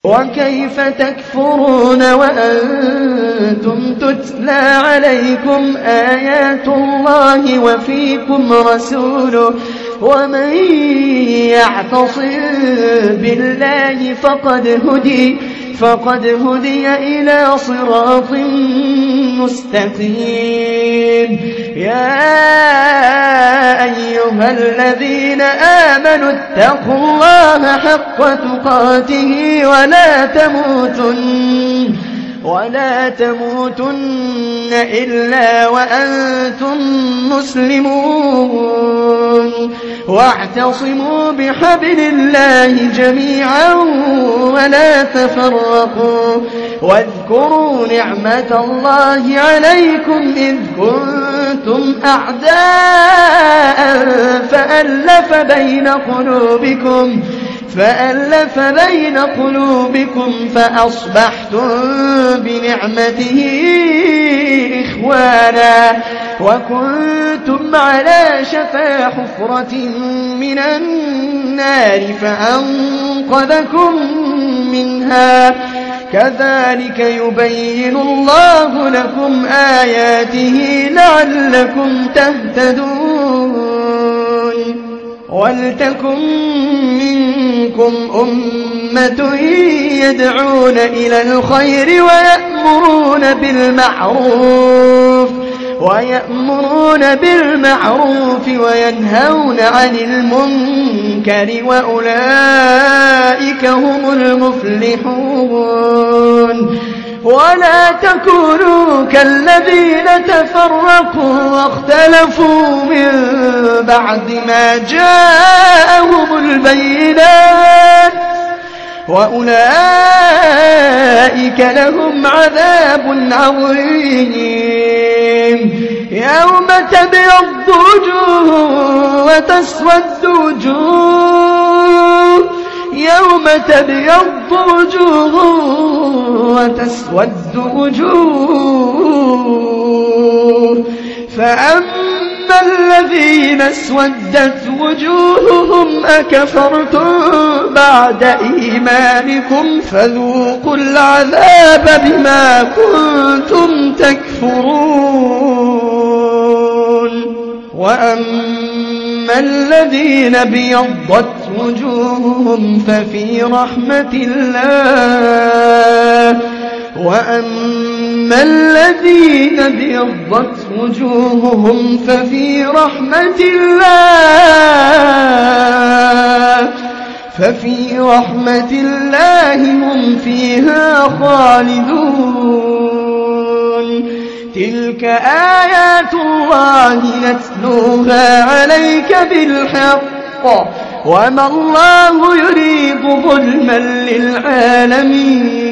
وكيف تكفرون وأنتم تتلى عليكم آيات الله وفيكم رسوله ومن يعتصم بالله فقد هدي إلى صراط مستقيم. يا أيها الذين آمنوا اتقوا الله حق تقاته ولا تموتن إلا وأنتم مسلمون. واعتصموا بحبل الله جميعا ولا تفرقوا. واذكروا نعمة الله عليكم إذ كنتم أعداء فألف بين قلوبكم فأصبحتم بنعمته إخوانا وكنتم على شفا حفرة من النار فأنقذكم منها. كذلك يبين الله لكم آياته لعلكم تهتدون. ولتكن منكم أمة يدعون إلى الخير ويأمرون بالمعروف وينهون عن المنكر وأولئك هم المفلحون. ولا تكونوا كالذين تفرقوا واختلفوا من بعد ما جاءهم البينات وأولئك لهم عذاب عظيم. يوم تبيض وجوه وتسود وجوه فأما الذين اسودت وجوههم أكفرتم بعد إيمانكم فذوقوا العذاب بما كنتم تكفرون. وأما الذين ابيضت وجوههم ففي رحمة الله ففي رحمة الله هم فيها خالدون. تلك آيات الله نتلوها عليك بالحق وما الله يريد ظلما للعالمين.